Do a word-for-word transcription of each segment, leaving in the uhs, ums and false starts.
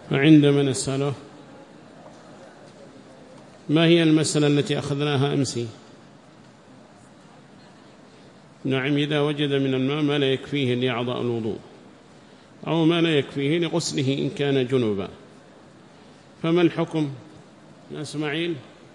فعندما نسأله ما هي المسألة التي أخذناها أمسي؟ نعم، إذا وجد من الماء ما لا يكفيه لأعضاء الوضوء أو ما لا يكفيه لغسله إن كان جنوبا، فما الحكم يا إسماعيل؟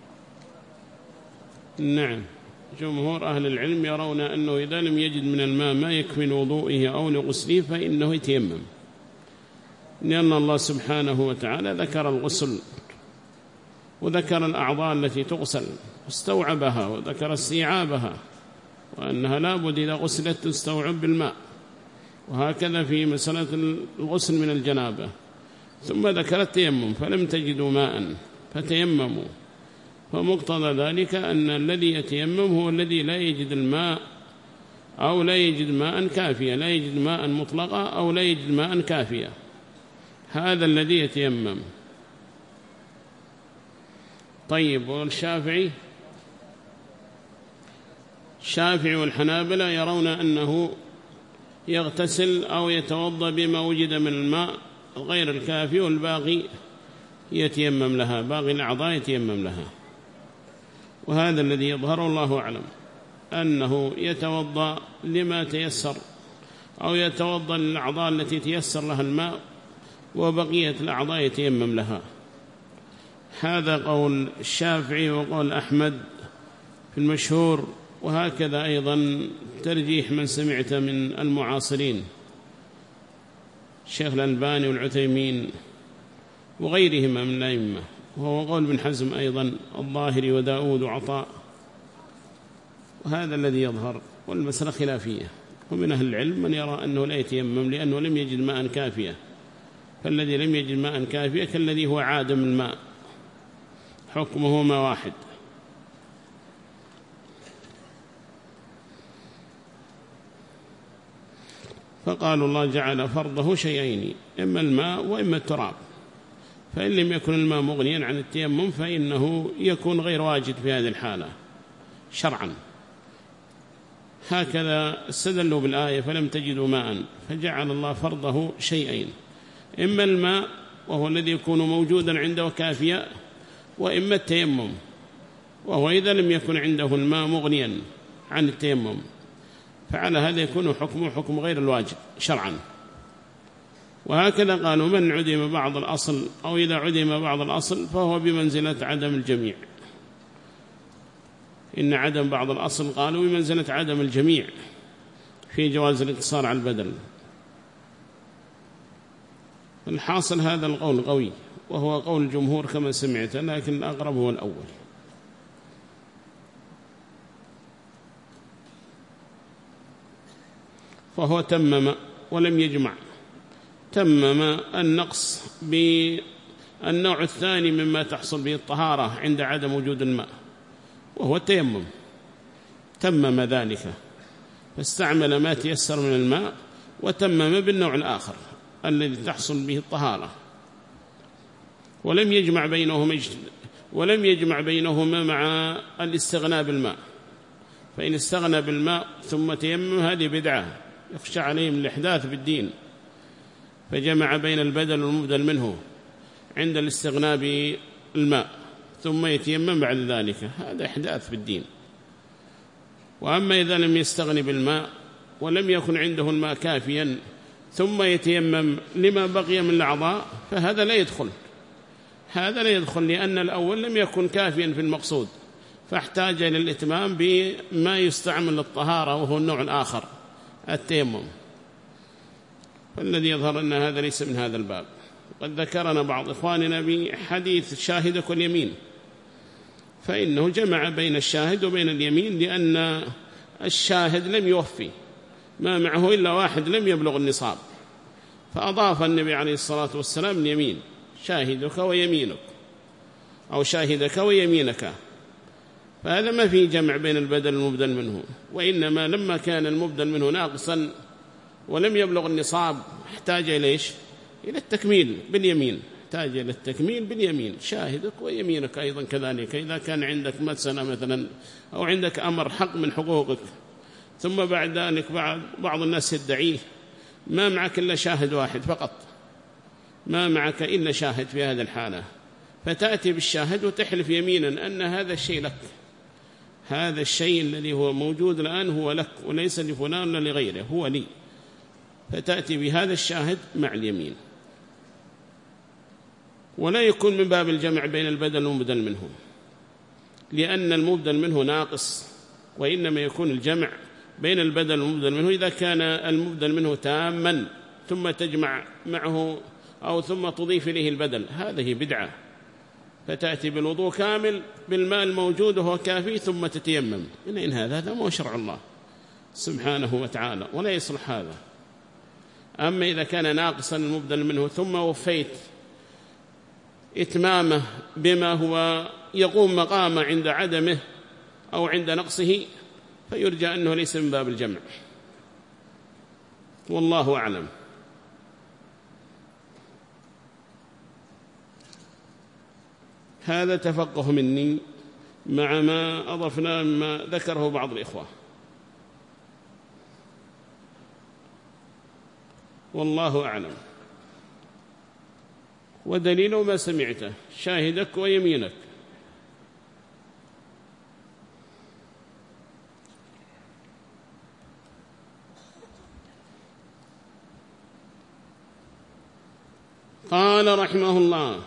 نعم، جمهور أهل العلم يرون أنه إذا لم يجد من الماء ما يكفي لوضوئه أو لغسله فإنه يتيمم، لأن الله سبحانه وتعالى ذكر الغسل وذكر الأعضاء التي تغسل واستوعبها، وذكر استيعابها وأنها لابد إذا غسلت تستوعب بالماء، وهكذا في مسألة الغسل من الجنابة. ثم ذكر التيمم فلم تجدوا ماء فتيمموا، فمقتضى ذلك أن الذي يتيمم هو الذي لا يجد الماء أو لا يجد ماء كافيا، لا يجد ماء مطلقا أو لا يجد ماء كافيا، هذا الذي يتيمم. طيب، والشافعي الشافعي والحنابلة يرون أنه يغتسل أو يتوضأ بما وجد من الماء غير الكافي، والباقي يتيمم لها، باقي الأعضاء يتيمم لها. وهذا الذي يظهر الله أعلم، أنه يتوضأ لما تيسر أو يتوضأ للأعضاء التي تيسر لها الماء، وبقية الأعضاء يتيمم لها. هذا قول الشافعي وقول أحمد في المشهور، وهكذا أيضا ترجيح من سمعت من المعاصرين الشيخ الألباني والعثيمين وغيرهما من الأئمة، وهو قول بن حزم أيضا الظاهري وداود وعطاء، وهذا الذي يظهر، والمسألة خلافية. ومن أهل العلم من يرى أنه لا يتيمم لأنه لم يجد ماء كافية، فالذي لم يجد ماء كافية كالذي هو عادم الماء، حكمهما واحد. فقالوا الله جعل فرضه شيئين، إما الماء وإما التراب، فإن لم يكن الماء مغنيا عن التيمم فإنه يكون غير واجد في هذه الحالة شرعا. هكذا استدلوا بالآية فلم تجدوا ماء، فجعل الله فرضه شيئين، إما الماء وهو الذي يكون موجودا عنده كافيا، وإما التيمم وهو إذا لم يكن عنده الماء مغنيا عن التيمم، فعلى هذا يكون حكمه حكم غير الواجب شرعا. وهكذا قالوا من عدم بعض الأصل أو إذا عدم بعض الأصل فهو بمنزلة عدم الجميع. إن عدم بعض الأصل قالوا بمنزلة عدم الجميع في جواز الاقتصار على البدل. الحاصل هذا القول قوي، وهو قول الجمهور كما سمعت، لكن الأقرب هو الأول. فهو تمم ولم يجمع، تمم النقص بالنوع الثاني مما تحصل به الطهارة عند عدم وجود الماء، وهو التيمم، تمم ذلك، فاستعمل ما تيسر من الماء، وتمم بالنوع الآخر الذي تحصل به الطهارة، ولم يجمع بينهما ولم يجمع بينهما مع الاستغناء بالماء. فإن استغنى بالماء ثم تيمم هذه بدعة يخشى عليهم الإحداث بالدين، فجمع بين البدل والمبدل منه عند الاستغناء بالماء ثم يتيمم بعد ذلك، هذا إحداث بالدين. وأما إذا لم يستغني بالماء ولم يكن عنده الماء كافيا ثم يتيمم لما بقي من الأعضاء، فهذا لا يدخل، هذا لا يدخل لأن الأول لم يكن كافيا في المقصود، فاحتاج إلى الإتمام بما يستعمل للطهارة وهو النوع الآخر التيمم. فالذي يظهر أن هذا ليس من هذا الباب. قد ذكرنا بعض إخواننا بحديث شاهدك واليمين، فإنه جمع بين الشاهد وبين اليمين، لأن الشاهد لم يوفي ما معه إلا واحد لم يبلغ النصاب، فأضاف النبي عليه الصلاة والسلام اليمين، شاهدك ويمينك أو شاهدك ويمينك، فهذا ما فيه جمع بين البدل والمبدل منه. وإنما لما كان المبدل منه ناقصا ولم يبلغ النصاب احتاج إليش؟ إلى التكميل باليمين، احتاج إلى التكميل باليمين، شاهدك ويمينك أيضا كذلك. إذا كان عندك مسألة مثلا أو عندك أمر حق من حقوقك، ثم بعد ذلك بعض الناس يدعيه، ما معك إلا شاهد واحد فقط، ما معك إلا شاهد في هذه الحالة، فتأتي بالشاهد وتحلف يمينا أن هذا الشيء لك، هذا الشيء الذي هو موجود الآن هو لك وليس لفلان ولا لغيره، هو لي، فتأتي بهذا الشاهد مع اليمين. ولا يكون من باب الجمع بين البدل والمبدل منه، لأن المبدل منه ناقص، وإنما يكون الجمع بين البدل والمبدل منه إذا كان المبدل منه تاما ثم تجمع معه أو ثم تضيف إليه البدل، هذه بدعة. فتأتي بالوضوء كامل بالماء الموجود وهو كافي ثم تتيمم، إن هذا هذا مو شرع الله سبحانه وتعالى، ولا يصلح هذا. أما إذا كان ناقصا المبدل منه ثم وفيت إتمامه بما هو يقوم مقامه عند عدمه أو عند نقصه، فيرجى أنه ليس من باب الجمع، والله أعلم. هذا تفقه مني مع ما أضفنا مما ذكره بعض الإخوة، والله أعلم. ودليل ما سمعته شاهدك ويمينك. قال رحمه الله: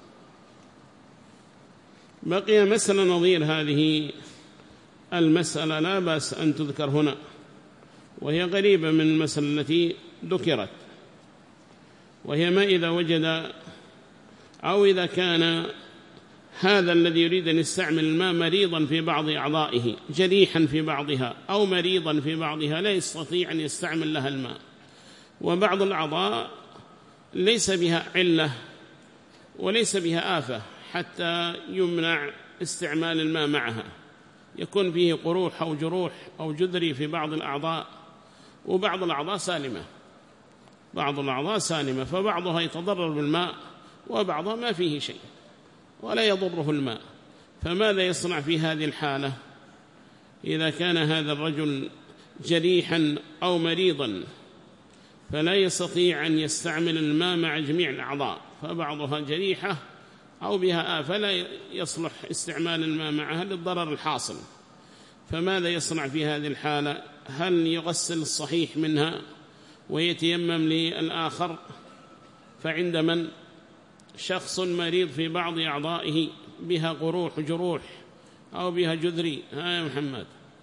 بقي مسألة نظير هذه المسألة لا بأس أن تذكر هنا، وهي قريبة من المسألة التي ذكرت، وهي ما إذا وجد أو إذا كان هذا الذي يريد أن يستعمل الماء مريضا في بعض أعضائه، جريحا في بعضها أو مريضا في بعضها، لا يستطيع أن يستعمل لها الماء، وبعض الأعضاء ليس بها علة وليس بها آفة حتى يمنع استعمال الماء معها، يكون فيه قروح أو جروح أو جدري في بعض الأعضاء، وبعض الأعضاء سالمة، بعض الأعضاء سالمة، فبعضها يتضرر بالماء وبعضها ما فيه شيء ولا يضره الماء. فماذا يصنع في هذه الحالة إذا كان هذا الرجل جريحا أو مريضا فلا يستطيع أن يستعمل الماء مع جميع الأعضاء، فبعضها جريحة أو بها آفة لا يصلح استعمال الماء معها للضرر الحاصل، فماذا يصنع في هذه الحالة؟ هل يغسل الصحيح منها ويتيمم للآخر؟ فعند من شخص مريض في بعض أعضائه بها قروح جروح أو بها جذري، ها يا محمد؟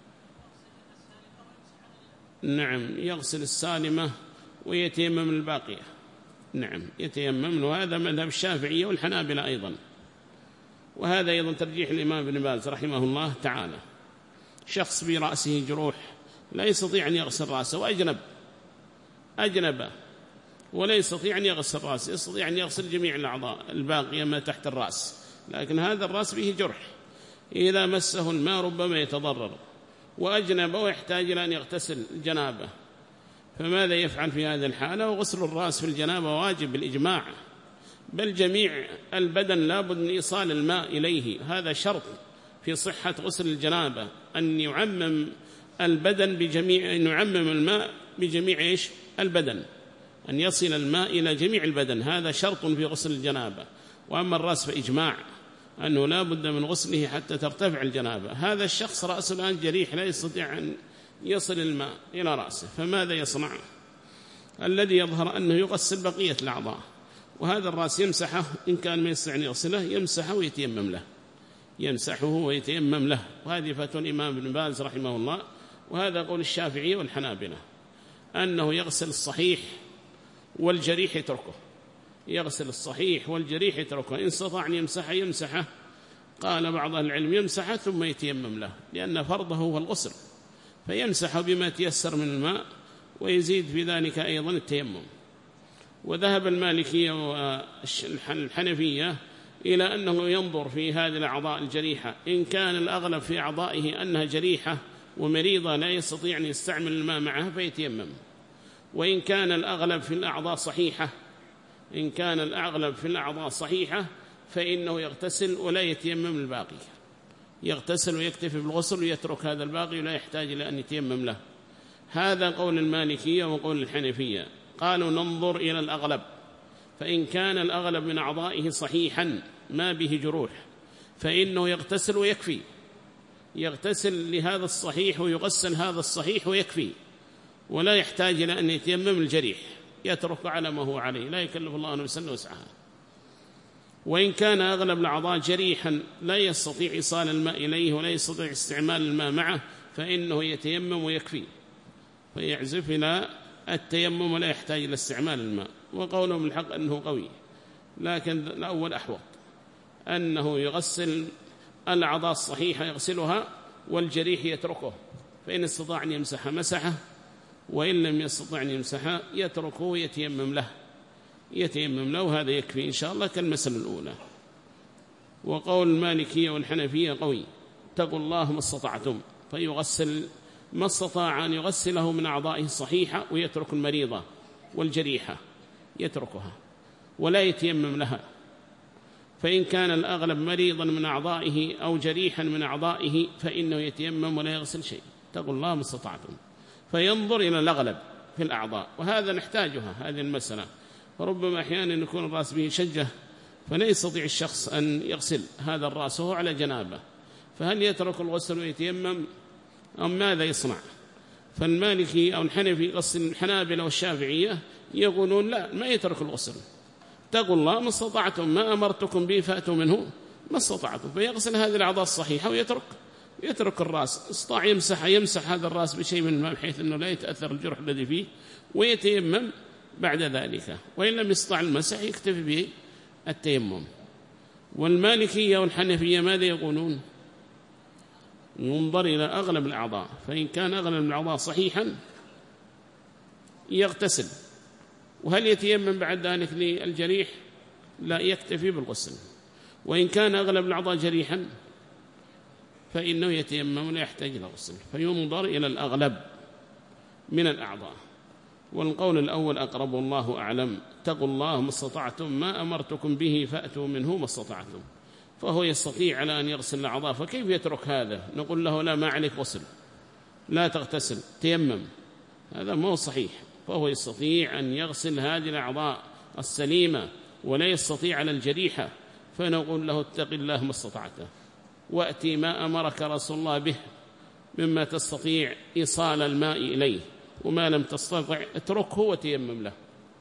نعم، يغسل السالمة ويتيمم الباقية، نعم يتيمم، وهذا مذهب الشافعية والحنابلة أيضا، وهذا أيضا ترجيح الإمام ابن باز رحمه الله تعالى. شخص برأسه جروح لا يستطيع أن يغسل رأسه، وأجنب أجنب ولا يستطيع أن يغسل رأسه، يستطيع أن يغسل جميع الأعضاء الباقية ما تحت الرأس، لكن هذا الرأس به جرح، إذا مسه الماء ربما يتضرر، وأجنب ويحتاج إلى أن يغتسل الجنابة، فماذا يفعل في هذه الحالة؟ وغسل الرأس في الجنابة واجب بالإجماع، بل جميع البدن لابد من إيصال الماء إليه، هذا شرط في صحة غسل الجنابة، أن يعمم البدن بجميع، أن يعمم الماء بجميع إيش؟ البدن، أن يصل الماء إلى جميع البدن، هذا شرط في غسل الجنابة. وأما الرأس فإجماع أنه لا بد من غسله حتى ترتفع الجنابة. هذا الشخص رأسه الآن جريح لا يستطيع أن يصل الماء إلى رأسه، فماذا يصنع؟ الذي يظهر أنه يغسل بقية الأعضاء، وهذا الرأس يمسحه إن كان ما يستطيع أن يغسله، يمسحه ويتيمم له، يمسحه ويتيمم له، وهذه فتوى الإمام ابن باز رحمه الله، وهذا قول الشافعية والحنابلة، أنه يغسل الصحيح والجريح يتركه، يغسل الصحيح والجريح يتركه، إن استطاع أن يمسحه يمسحه، قال بعض أهل العلم يمسحه ثم يتيمم له، لأن فرضه هو الغسل، فيمسح بما تيسر من الماء، ويزيد في ذلك أيضا التيمم. وذهب المالكية والحنفية إلى أنه ينظر في هذه الأعضاء الجريحة، إن كان الأغلب في أعضائه أنها جريحة ومريضة لا يستطيع أن يستعمل الماء معها فيتيمم، وإن كان الأغلب في الأعضاء صحيحة إن كان الأغلب في الأعضاء صحيحة فإنه يغتسل ولا يتيمم الباقي، يغتسل ويكتفي بالغسل ويترك هذا الباقي ولا يحتاج إلى أن يتيمم له. هذا قول المالكية وقول الحنفية، قالوا ننظر إلى الأغلب، فإن كان الأغلب من أعضائه صحيحا ما به جروح فإنه يغتسل ويكفي، يغتسل لهذا الصحيح ويغسل هذا الصحيح ويكفي، ولا يحتاج إلى أن يتيمم الجريح، يترك على ما هو عليه، لا يكلف الله نفسا وسعها. وإن كان أغلب الأعضاء جريحا لا يستطيع إيصال الماء إليه ولا يستطيع استعمال الماء معه فإنه يتيمم ويكفي، فيعزف إلى التيمم ولا يحتاج إلى استعمال الماء. وقولهم الحق أنه قوي، لكن الأول أحوط، أنه يغسل الأعضاء الصحيحة يغسلها والجريح يتركه، فإن استطاع أن يمسح مسحه، وإن لم يستطع أن يمسحه يتركه ويتيمم له، يتيمم له، هذا يكفي إن شاء الله كالمسألة الأولى. وقول المالكية والحنفية قوي، اتقوا الله ما استطعتم، فيغسل ما استطاع أن يغسله من أعضائه الصحيحة ويترك المريضة والجريحة يتركها ولا يتيمم لها. فإن كان الأغلب مريضا من أعضائه أو جريحا من أعضائه فإنه يتيمم ولا يغسل شيء. اتقوا الله ما استطعتم، فينظر إلى الأغلب في الأعضاء، وهذا نحتاجها هذه المسألة. فربما أحيانا يكون الرأس به شجة فلا يستطيع الشخص أن يغسل هذا الرأس وهو على جنابه، فهل يترك الغسل ويتيمم أم ماذا يصنع؟ فالمالكي أو الحنفي غسل الحنابلة والشافعية يقولون لا، ما يترك الغسل، اتقوا الله ما استطعتم، ما أمرتكم به فأتوا منه ما استطعتم، فيغسل هذه الأعضاء الصحيحة ويترك يترك الرأس. استطاع يمسح يمسح هذا الرأس بشيء من الماء بحيث أنه لا يتأثر الجرح الذي فيه ويتيمم بعد ذلك، وإن لم يستطع المسح يكتفي به التيمم. والمالكية والحنفية ماذا يقولون؟ ينظر إلى أغلب الأعضاء، فإن كان أغلب الأعضاء صحيحا يغتسل، وهل يتيمم بعد ذلك للجريح؟ لا، يكتفي بالغسل. وإن كان أغلب الأعضاء جريحا فإنه يتيمم ولا يحتاج إلى غسل، فينظر إلى الأغلب من الأعضاء. والقول الأول أقرب والله أعلم، اتقوا الله ما استطعتم، ما أمرتكم به فأتوا منه ما استطعتم. فهو يستطيع على أن يغسل الأعضاء، فكيف يترك هذا؟ نقول له لا، ما عليك غسل، لا تغتسل، تيمم، هذا مو صحيح. فهو يستطيع أن يغسل هذه الأعضاء السليمة ولا يستطيع على الجريحة، فنقول له اتق الله ما استطعته، وأتي ما أمرك رسول الله به مما تستطيع إيصال الماء إليه، وما لم تستطع اتركه وتيمم له.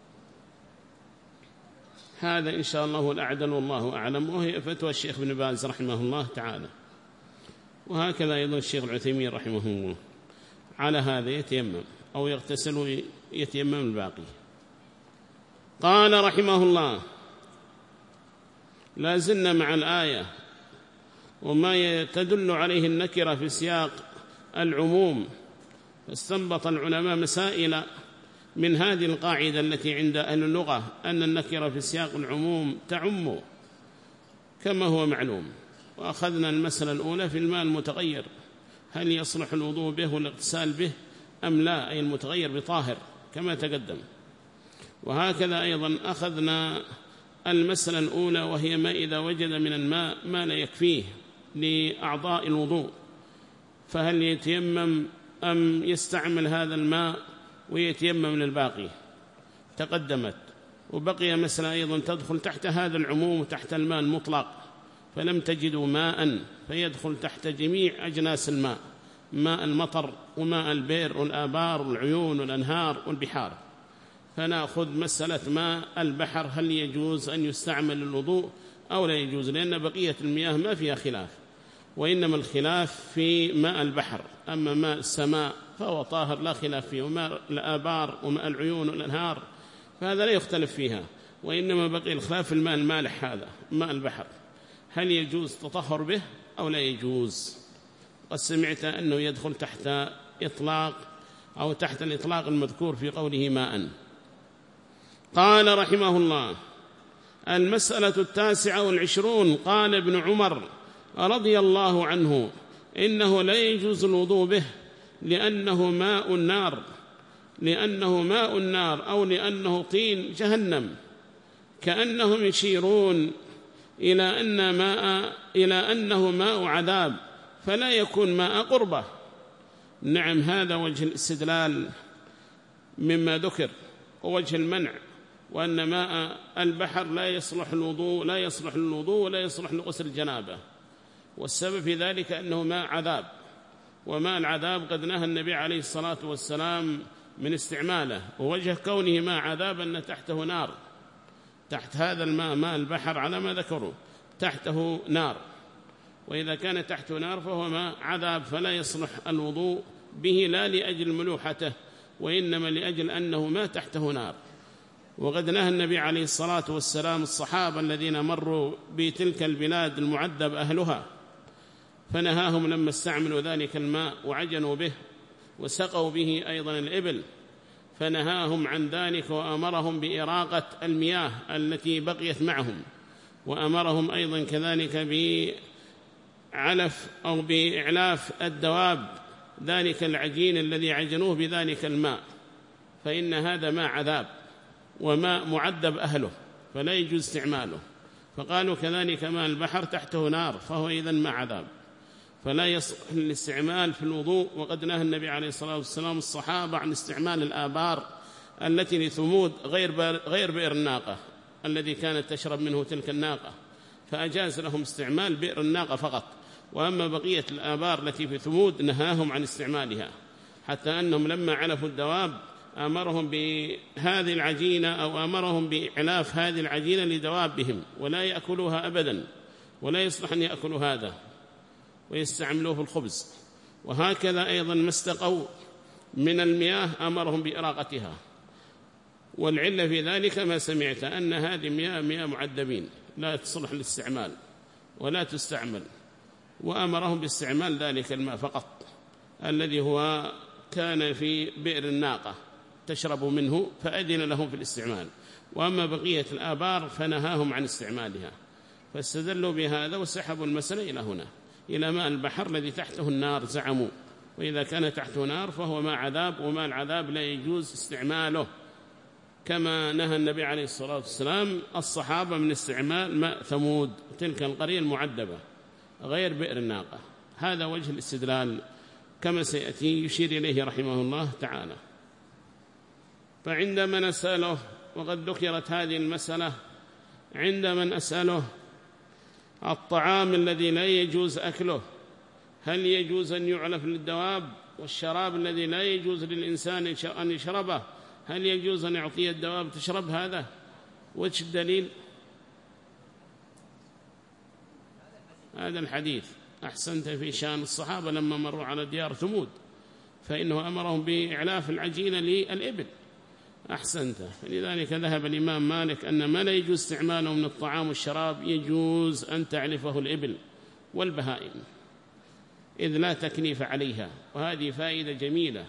هذا إن شاء الله هو الأعدل والله أعلم، وهي فتوى الشيخ بن باز رحمه الله تعالى، وهكذا أيضا الشيخ العثيمين رحمه الله. على هذا يتيمم أو يغتسل ويتيمم الباقي. قال رحمه الله: لا زلنا مع الآية وما تدل عليه النكرة في سياق العموم. فاستنبط العلماء مسائل من هذه القاعدة التي عند أهل اللغة، أن النكرة في سياق العموم تعم كما هو معلوم. وأخذنا المسألة الأولى في الماء المتغير، هل يصلح الوضوء به والاغتسال به أم لا، أي المتغير بطاهر كما تقدم. وهكذا أيضا أخذنا المسألة الأولى، وهي ما إذا وجد من الماء ما لا يكفيه لأعضاء الوضوء، فهل يتيمم أم يستعمل هذا الماء ويتيمم للباقي، تقدمت. وبقي مسألة أيضا تدخل تحت هذا العموم وتحت الماء المطلق، فلم تجدوا ماء فيدخل تحت جميع أجناس الماء، ماء المطر وماء البئر والآبار والعيون والأنهار والبحار. فنأخذ مسألة ماء البحر، هل يجوز أن يستعمل للوضوء أو لا يجوز، لأن بقية المياه ما فيها خلاف، وإنما الخلاف في ماء البحر. أما ماء السماء فهو طاهر لا خلاف فيه، وماء الآبار وماء العيون والأنهار فهذا لا يختلف فيها، وإنما بقي الخلاف في الماء المالح هذا ماء البحر، هل يجوز تطهر به أو لا يجوز. قد سمعت أنه يدخل تحت إطلاق أو تحت الإطلاق المذكور في قوله ماء. قال رحمه الله: المسألة التاسعة والعشرون. قال ابن عمر رضي الله عنه: إنه لا يجوز الوضوء به لأنه ماء النار، لأنه ماء النار أو لأنه طين جهنم، كأنهم يشيرون إلى أن ماء إلى أنه ماء عذاب فلا يكون ماء قربة. نعم، هذا وجه الاستدلال مما ذكر، ووجه المنع وأن ماء البحر لا يصلح الوضوء لا يصلح للوضوء ولا يصلح لغسل الجنابة، والسبب في ذلك أنه ماء عذاب، وماء العذاب قد نهى النبي عليه الصلاة والسلام من استعماله، ووجه كونه ماء عذاب أن تحته نار، تحت هذا الماء ماء البحر على ما ذكروا تحته نار، وإذا كان تحته نار فهو ماء عذاب، فلا يصلح الوضوء به لا لأجل ملوحته وإنما لأجل أنه ما تحته نار. وقد نهى النبي عليه الصلاة والسلام الصحابة الذين مروا بتلك البلاد المعذب أهلها، فنهاهم لما استعملوا ذلك الماء وعجنوا به وسقوا به أيضا الإبل، فنهاهم عن ذلك وأمرهم بإراقة المياه التي بقيت معهم، وأمرهم أيضا كذلك بعلف أو بإعلاف الدواب ذلك العجين الذي عجنوه بذلك الماء، فإن هذا ماء عذاب وماء معذب أهله فلا يجوز استعماله. فقالوا كذلك ماء البحر تحته نار فهو إذن ماء عذاب، فلا يصح الاستعمال في الوضوء. وقد نهى النبي عليه الصلاة والسلام الصحابة عن استعمال الآبار التي لثمود غير غير بئر الناقة الذي كانت تشرب منه تلك الناقة، فأجاز لهم استعمال بئر الناقة فقط، وأما بقية الآبار التي في ثمود نهاهم عن استعمالها، حتى أنهم لما علفوا الدواب أمرهم بهذه العجينة أو أمرهم بإعلاف هذه العجينة لدوابهم ولا يأكلوها أبدا، ولا يصلح أن يأكلوا هذا ويستعملوه في الخبز. وهكذا أيضا ما استقوا من المياه أمرهم بإراقتها، والعلة في ذلك ما سمعت أن هذه مياه مياه معذبين لا تصلح للاستعمال ولا تستعمل، وأمرهم باستعمال ذلك الماء فقط الذي هو كان في بئر الناقة تشرب منه، فأذن لهم في الاستعمال، وأما بقية الآبار فنهاهم عن استعمالها، فاستدلوا بهذا وسحبوا المسألة إلى هنا إلى ماء البحر الذي تحته النار زعموا، وإذا كان تحته نار فهو ماء عذاب، وماء العذاب لا يجوز استعماله، كما نهى النبي عليه الصلاة والسلام الصحابة من استعمال ماء ثمود تلك القرية المعذبة غير بئر الناقة. هذا وجه الاستدلال كما سيأتي يشير إليه رحمه الله تعالى. فعندما نسأله، وقد ذكرت هذه المسألة، عندما نسأله الطعام الذي لا يجوز أكله هل يجوز أن يعلف للدواب، والشراب الذي لا يجوز للإنسان أن يشربه هل يجوز أن يعطيه الدواب تشرب؟ هذا وجه الدليل هذا الحديث. أحسنت في شأن الصحابة لما مروا على ديار ثمود فإنه أمرهم بإعلاف العجينة للإبل. أحسنت. فلذلك ذهب الإمام مالك أن ما لا يجوز استعماله من الطعام والشراب يجوز أن تعلفه الإبل والبهائم إذ لا تكليف عليها. وهذه فائدة جميلة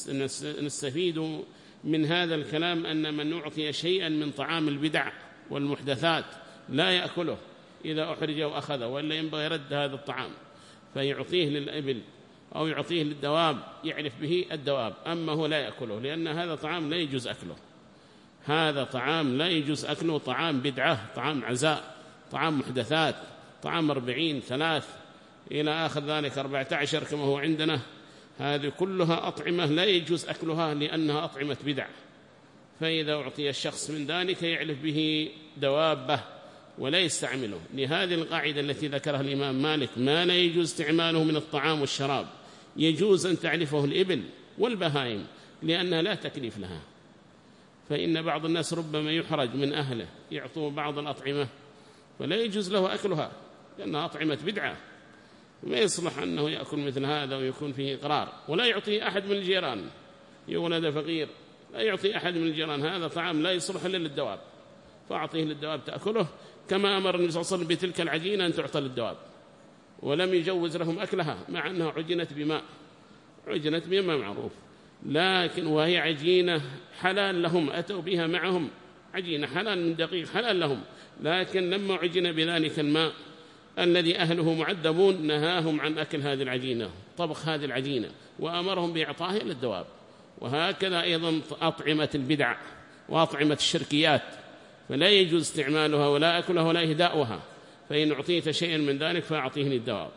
نستفيد من هذا الكلام، أن من أعطي شيئا من طعام البدع والمحدثات لا يأكله إذا أحرج وأخذه، وإلا ينبغي رد هذا الطعام فيعطيه للإبل أو يعطيه للدواب يعرف به الدواب، أما هو لا يأكله لأن هذا طعام لا يجوز أكله، هذا طعام لا يجوز أكله، طعام بدعة، طعام عزاء، طعام محدثات، طعام أربعين ثلاث إلى آخر ذلك أربعة عشر كما هو عندنا، هذه كلها أطعمة لا يجوز أكلها لأنها أطعمة بدع. فإذا أعطي الشخص من ذلك يعرف به دوابه ولا يستعمله. لهذه القاعدة التي ذكرها الإمام مالك ما لا يجوز استعماله من الطعام والشراب يجوز أن تعرفه الإبل والبهائم لأنها لا تكليف لها. فإن بعض الناس ربما يحرج من أهله يعطوه بعض الأطعمة فلا يجوز له أكلها لأنها أطعمة بدعة، ما يصلح أنه يأكل مثل هذا ويكون فيه إقرار. ولا يعطي أحد من الجيران، يولد فقير لا يعطي أحد من الجيران، هذا طعام لا يصلح إلا للدواب فأعطيه للدواب تأكله، كما أمر النبي صلى الله عليه وسلم بتلك العجينة أن تعطى للدواب، ولم يجوز لهم أكلها مع أنها عجنت بماء، عجنت بماء معروف، لكن وهي عجينة حلال لهم، أتوا بها معهم عجينة حلال من دقيق حلال لهم، لكن لما عجن بذلك الماء الذي أهله معذبون نهاهم عن أكل هذه العجينة، طبخ هذه العجينة، وأمرهم بإعطائها للدواب. وهكذا أيضا أطعمة البدع وأطعمة الشركيات فلا يجوز استعمالها ولا أكلها ولا إهداؤها، فإن أعطيت شيئا من ذلك فأعطيه للدواب.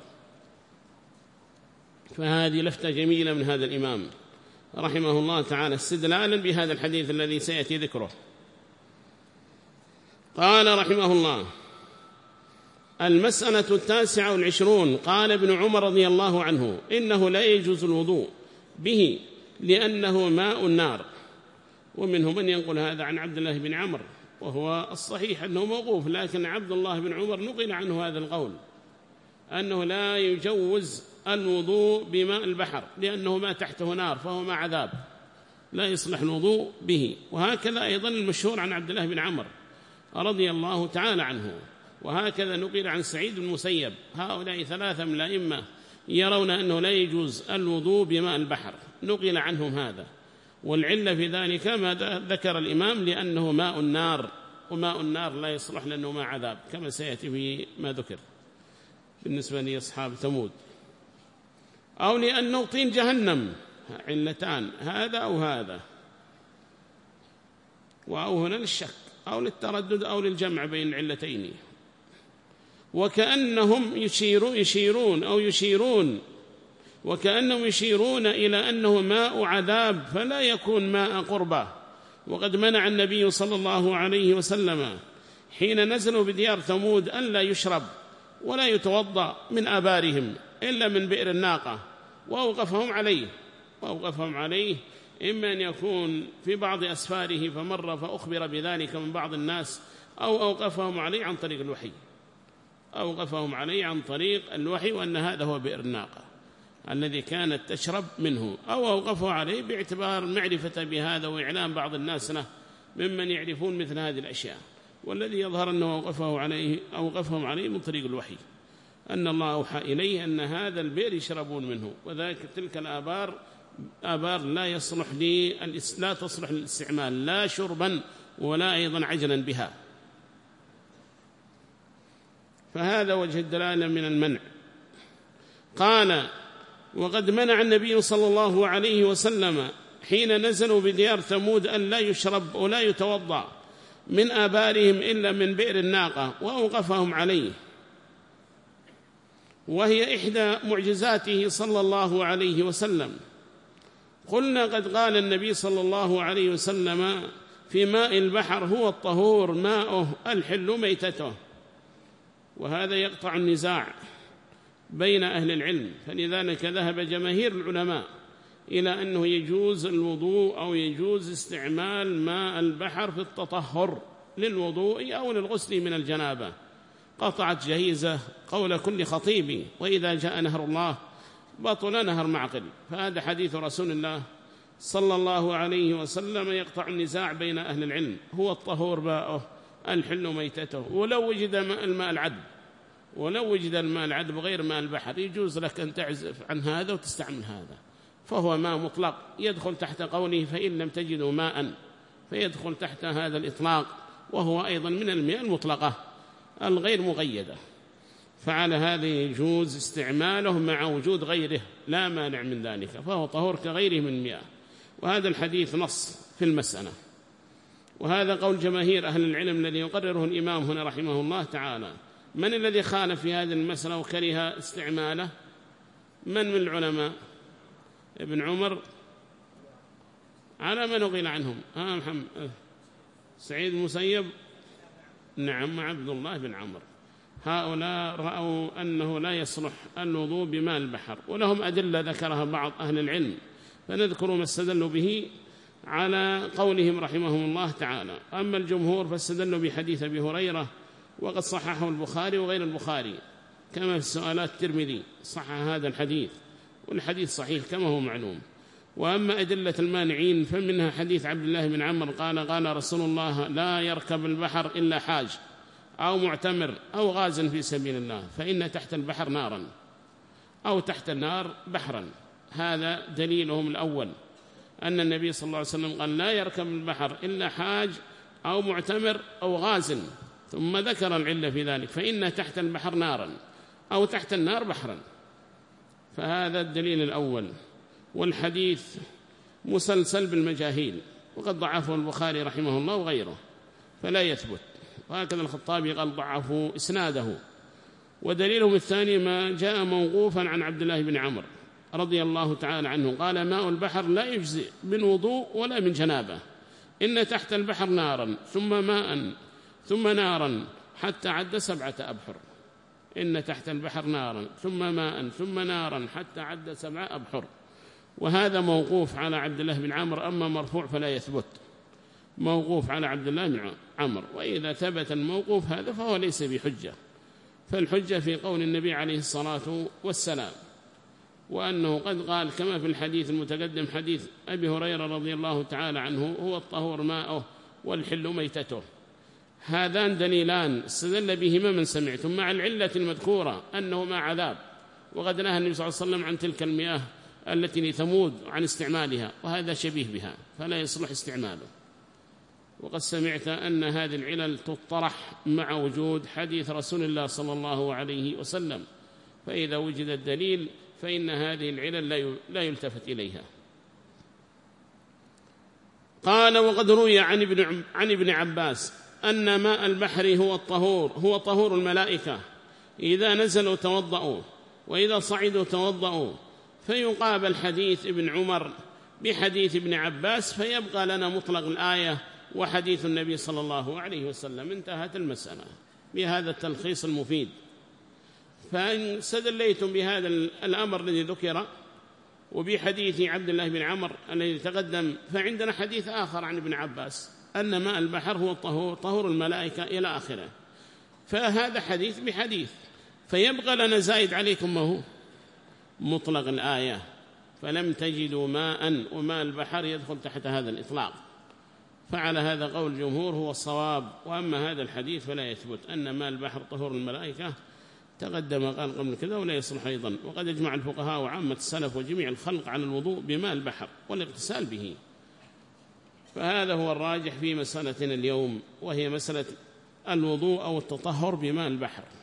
فهذه لفتة جميلة من هذا الإمام رحمه الله تعالى استدلالا بهذا الحديث الذي سيأتي ذكره. قال رحمه الله: المسألة التاسعة والعشرون. قال ابن عمر رضي الله عنه: إنه لا يجوز الوضوء به لأنه ماء النار. ومنهم من ينقل هذا عن عبد الله بن عمرو، وهو الصحيح أنه موقوف، لكن عبد الله بن عمر نقل عنه هذا القول أنه لا يجوز الوضوء بماء البحر لأنه ما تحته نار فهو ما عذاب، لا يصلح الوضوء به. وهكذا أيضا المشهور عن عبد الله بن عمرو رضي الله تعالى عنه، وهكذا نقل عن سعيد بن المسيب. هؤلاء ثلاثة من الأئمة يرون أنه لا يجوز الوضوء بماء البحر، نقل عنهم هذا. والعلة في ذلك ما ذكر الإمام لأنه ماء النار، وماء النار لا يصلح لأنه ماء عذاب، كما سيأتي في ما ذكر بالنسبة لأصحاب ثمود، أو لأنه طين جهنم. علتان، هذا أو هذا، وأو هنا للشك أو للتردد أو للجمع بين العلتين. وكأنهم يشيرون, يشيرون أو يشيرون وكأنهم يشيرون إلى أنه ماء عذاب فلا يكون ماء قربة. وقد منع النبي صلى الله عليه وسلم حين نزلوا بديار ثمود أن لا يشرب ولا يتوضأ من آبارهم إلا من بئر الناقة، وأوقفهم عليه وأوقفهم عليه إما أن يكون في بعض أسفاره فمر فأخبر بذلك من بعض الناس، أو أوقفهم عليه عن طريق الوحي أوقفهم عليه عن طريق الوحي وأن هذا هو بئر الناقة الذي كانت تشرب منه، أو أوقفه عليه باعتبار معرفة بهذا وإعلام بعض الناس له ممن يعرفون مثل هذه الأشياء. والذي يظهر أنه أوقفه عليه أوقفهم عليه من طريق الوحي، أن الله أوحى إليه أن هذا البئر يشربون منه، وذلك تلك الآبار آبار لا يصلح لي لا تصلح للاستعمال لا شربا ولا أيضا عجلا بها. فهذا وجه الدلالة من المنع. قال: وقد منع النبي صلى الله عليه وسلم حين نزلوا بديار ثمود أن لا يشرب ولا يتوضأ من آبارهم إلا من بئر الناقة، وأوقفهم عليه، وهي إحدى معجزاته صلى الله عليه وسلم. قلنا: قد قال النبي صلى الله عليه وسلم في ماء البحر هو الطهور ماؤه الحل ميتته، وهذا يقطع النزاع بين أهل العلم. فلذلك ذهب جماهير العلماء إلى أنه يجوز الوضوء أو يجوز استعمال ماء البحر في التطهر للوضوء أو للغسل من الجنابة. قطعت جهيزة قول كل خطيب: وإذا جاء نهر الله بطل نهر معقل. فهذا حديث رسول الله صلى الله عليه وسلم يقطع النزاع بين أهل العلم، هو الطهور ماؤه الحل ميتته. ولو وجد الماء العذب ولو وجد الماء العذب غير ماء البحر يجوز لك أن تعزف عن هذا وتستعمل هذا، فهو ماء مطلق يدخل تحت قوله فإن لم تجدوا ماء، فيدخل تحت هذا الإطلاق، وهو أيضا من المياه المطلقة الغير مقيدة. فعلى هذا يجوز استعماله مع وجود غيره لا مانع من ذلك، فهو طهور كغيره من المياه. وهذا الحديث نص في المسألة، وهذا قول جماهير أهل العلم الذي يقرره الإمام هنا رحمه الله تعالى. من الذي خالف في هذه المسألة وكره استعماله؟ من من العلماء؟ ابن عمر على ما نقل عنهم. ها محمد سعيد المسيب، نعم، عبد الله بن عمرو. هؤلاء رأوا أنه لا يصلح الوضوء بماء البحر، ولهم أدلة ذكرها بعض أهل العلم، فنذكر ما استدلوا به على قولهم رحمهم الله تعالى. أما الجمهور فاستدلوا بحديث أبي هريرة، وقد صححه البخاري وغير البخاري، كما في السؤالات الترمذي صحح هذا الحديث، والحديث صحيح كما هو معلوم. وأما أدلة المانعين فمنها حديث عبد الله بن عمرو قال: قال رسول الله: لا يركب البحر إلا حاج أو معتمر أو غاز في سبيل الله، فإن تحت البحر نارا أو تحت النار بحرا. هذا دليلهم الأول، أن النبي صلى الله عليه وسلم قال: لا يركب البحر إلا حاج أو معتمر أو غاز، ثم ذكر العلة في ذلك: فإن تحت البحر نارا أو تحت النار بحرا. فهذا الدليل الأول. والحديث مسلسل بالمجاهيل، وقد ضعفه البخاري رحمه الله وغيره فلا يثبت، وهكذا الخطابي قال ضعفوا إسناده. ودليلهم الثاني ما جاء موقوفا عن عبد الله بن عمرو رضي الله تعالى عنه قال: ماء البحر لا يجزئ من وضوء ولا من جنابة، إن تحت البحر نارا ثم ماء ثم نارا حتى عد سبعة أبحر، إن تحت البحر نارا ثم ماء ثم نارا حتى عد سبعة أبحر. وهذا موقوف على عبد الله بن عمرو، أما مرفوع فلا يثبت، موقوف على عبد الله بن عمرو. وإذا ثبت الموقوف هذا فهو ليس بحجة، فالحجة في قول النبي عليه الصلاة والسلام، وأنه قد قال كما في الحديث المتقدم حديث أبي هريرة رضي الله تعالى عنه: هو الطهور ماؤه والحل ميتته. هذان دليلان استدل بهما من سمعتم، مع العلة المذكورة أنه ما عذاب، وقد نهى النبي صلى الله عليه وسلم عن تلك المياه التي تموت عن استعمالها، وهذا شبيه بها فلا يصلح استعماله. وقد سمعت أن هذه العلل تطرح مع وجود حديث رسول الله صلى الله عليه وسلم، فإذا وجد الدليل فإن هذه العلل لا يلتفت إليها. قال: وقد روي عن ابن, عن ابن عباس أن ماء البحر هو الطهور، هو طهور الملائكة، إذا نزلوا توضأوا وإذا صعدوا توضأوا، فيقابل حديث ابن عمر بحديث ابن عباس، فيبقى لنا مطلق الآية وحديث النبي صلى الله عليه وسلم. انتهت المسألة بهذا التلخيص المفيد. فإن استدليتم بهذا الأمر الذي ذكر وبحديث عبد الله بن عمرو الذي تقدم، فعندنا حديث آخر عن ابن عباس أن ماء البحر هو الطهور، طهور الملائكة إلى آخره، فهذا حديث بحديث، فيبقى لنا زائد عليكم ما هو مطلق الآية، فلم تجدوا ماء، وماء البحر يدخل تحت هذا الإطلاق. فعلى هذا قول الجمهور هو الصواب. وأما هذا الحديث فلا يثبت أن ماء البحر طهور الملائكة، تقدم قال قبل كذا، ولا يصلح أيضا. وقد اجمع الفقهاء وعامة السلف وجميع الخلق على الوضوء بماء البحر والاغتسال به. فهذا هو الراجح في مسألتنا اليوم، وهي مسألة الوضوء أو التطهر بماء البحر.